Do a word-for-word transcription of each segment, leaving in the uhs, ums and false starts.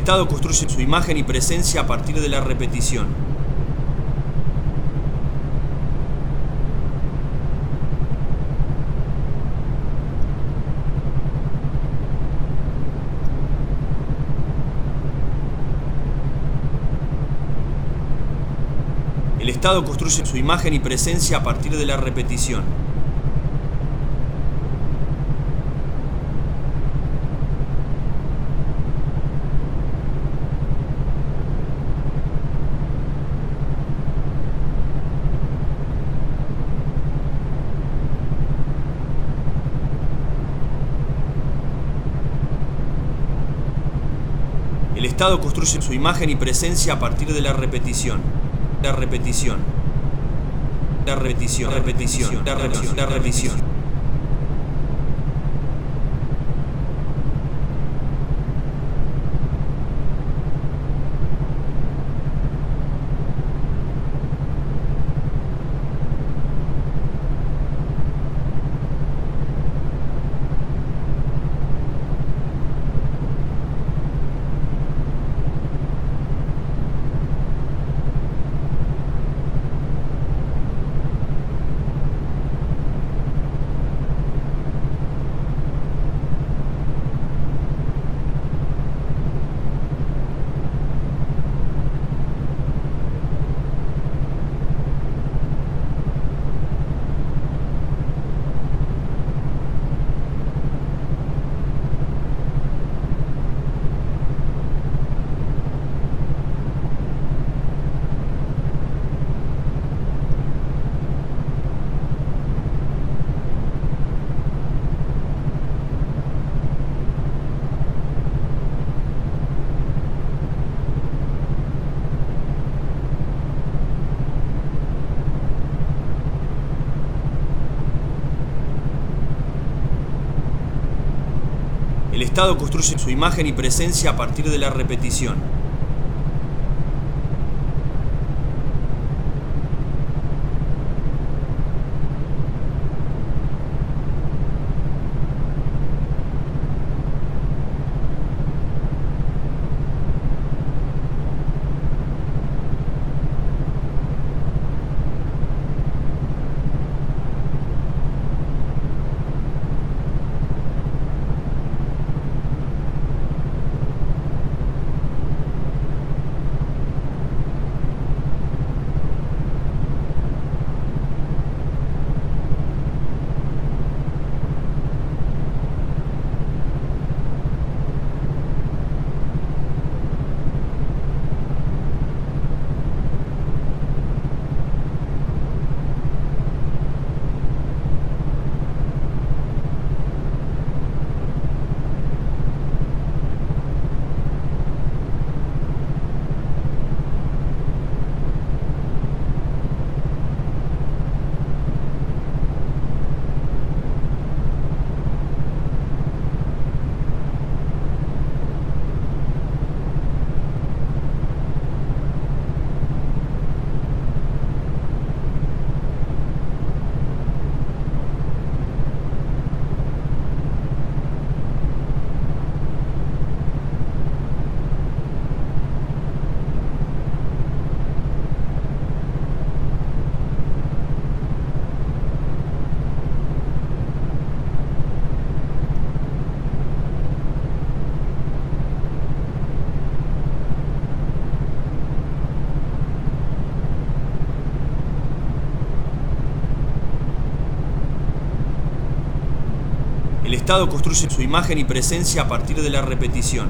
Estado construye su imagen y presencia a partir de la repetición. El Estado construye su imagen y presencia a partir de la repetición. El Estado construye su imagen y presencia a partir de la repetición. La repetición. La repetición. La repetición. La repetición. La repetición. El Estado construye su imagen y presencia a partir de la repetición. El Estado construye su imagen y presencia a partir de la repetición.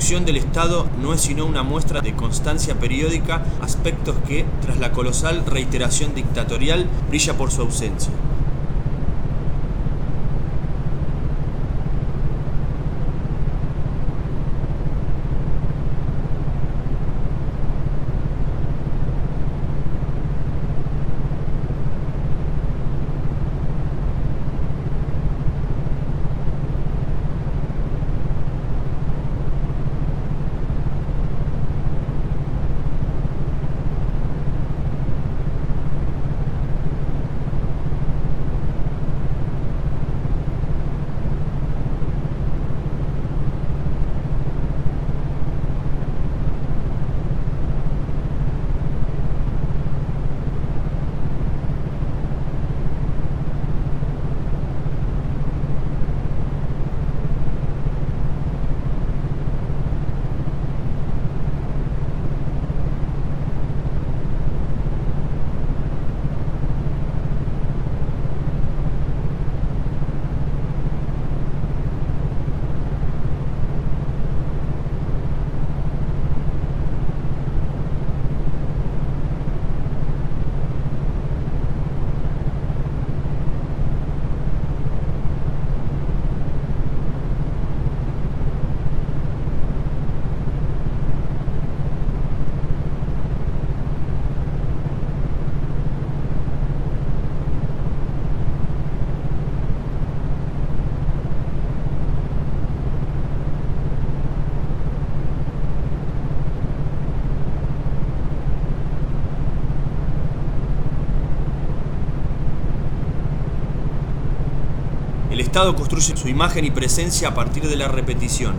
construcción del Estado no es sino una muestra de constancia periódica, aspectos que, tras la colosal reiteración dictatorial, brilla por su ausencia. El Estado construye su imagen y presencia a partir de la repetición.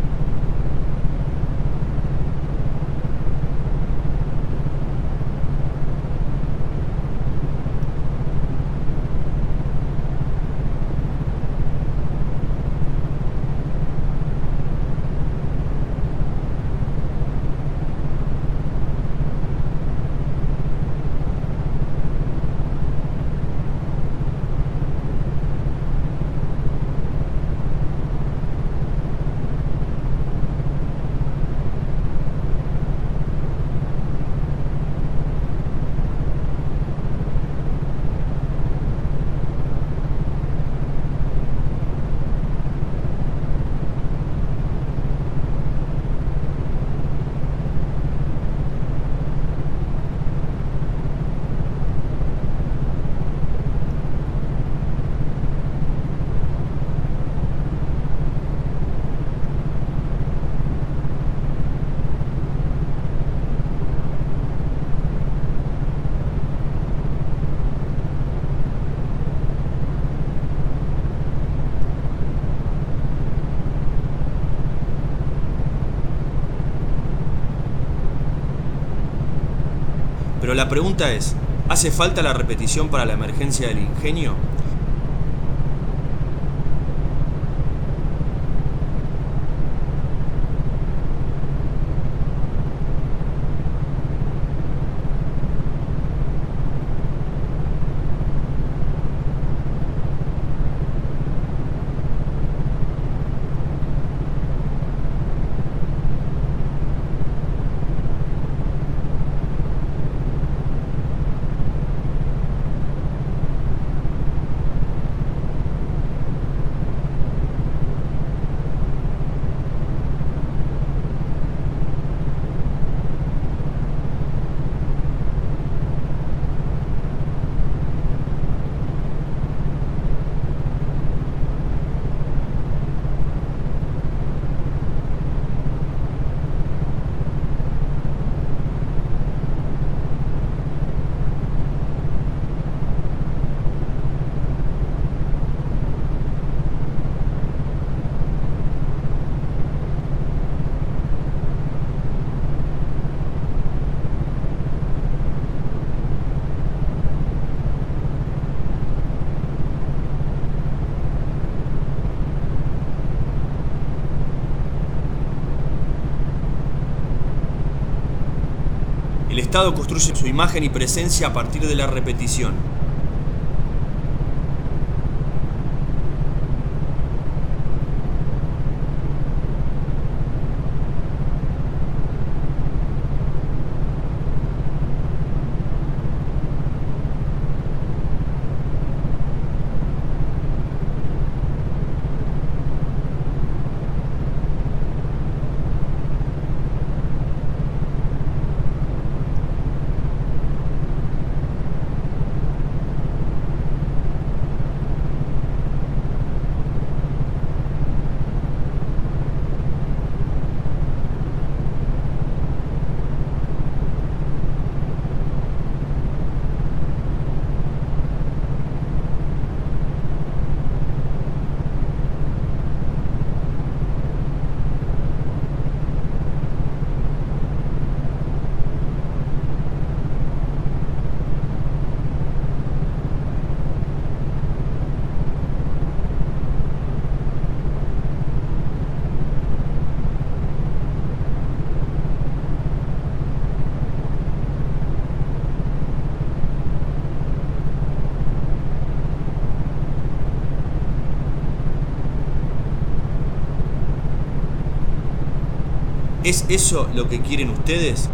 Pero la pregunta es, ¿hace falta la repetición para la emergencia del ingenio? El Estado construye su imagen y presencia a partir de la repetición. ¿Es eso lo que quieren ustedes?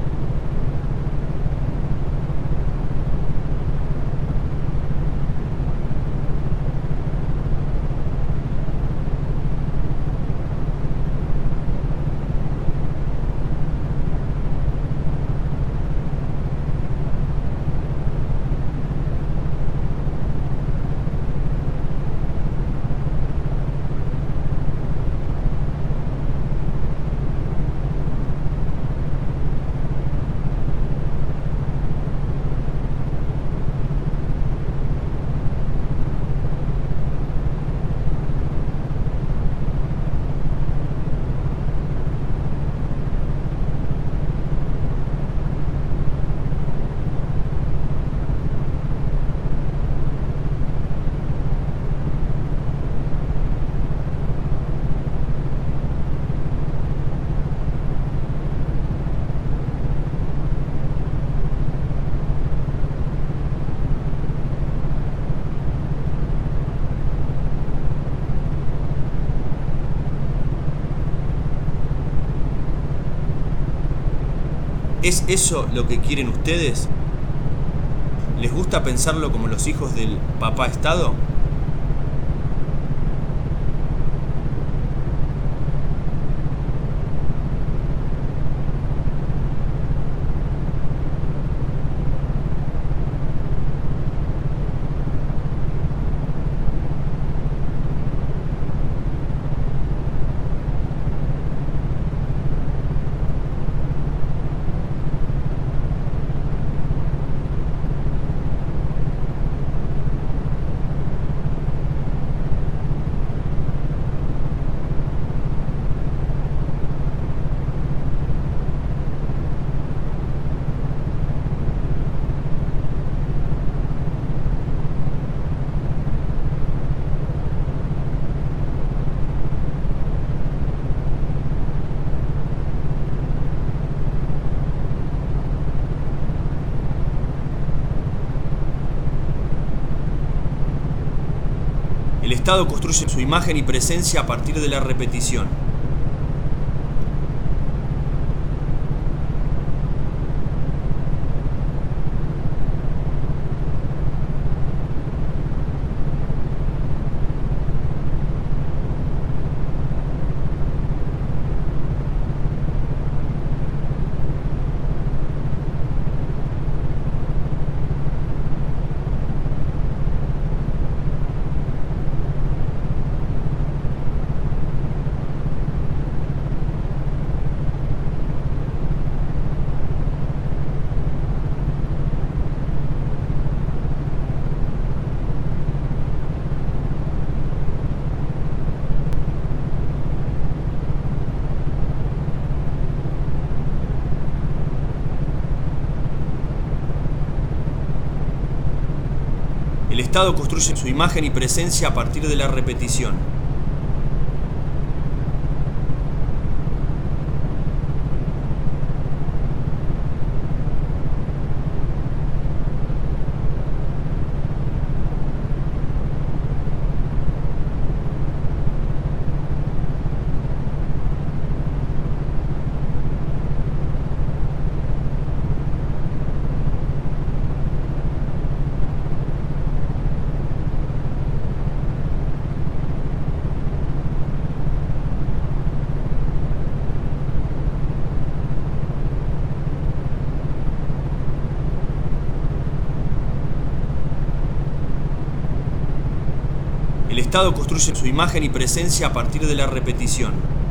¿Es eso lo que quieren ustedes? ¿Les gusta pensarlo como los hijos del papá Estado? El Estado construye su imagen y presencia a partir de la repetición. El Estado construye su imagen y presencia a partir de la repetición. El Estado construye su imagen y presencia a partir de la repetición.